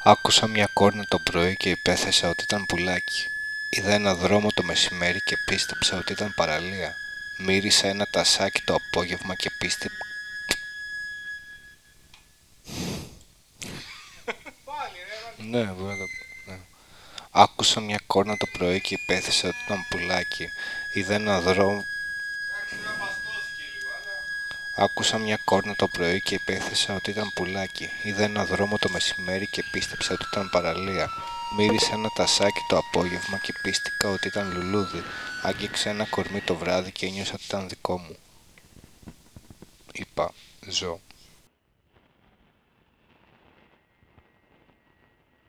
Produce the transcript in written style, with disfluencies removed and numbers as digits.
Άκουσα μια κόρνα το πρωί και υπέθεσα ότι ήταν πουλάκι. Είδα ένα δρόμο το μεσημέρι και πίστεψα ότι ήταν παραλία. Μύρισα ένα τασάκι το απόγευμα και πίστεψα... Ναι, βέβαια. Ναι. Άκουσα μια κόρνα το πρωί και υπέθεσα ότι ήταν πουλάκι. Είδα ένα δρόμο... Άκουσα μια κόρνα το πρωί και υπέθεσα ότι ήταν πουλάκι. Είδα ένα δρόμο το μεσημέρι και πίστεψα ότι ήταν παραλία. Μύρισα ένα τασάκι το απόγευμα και πίστηκα ότι ήταν λουλούδι. Άγγιξα ένα κορμί το βράδυ και ένιωσα ότι ήταν δικό μου. Είπα, ζω.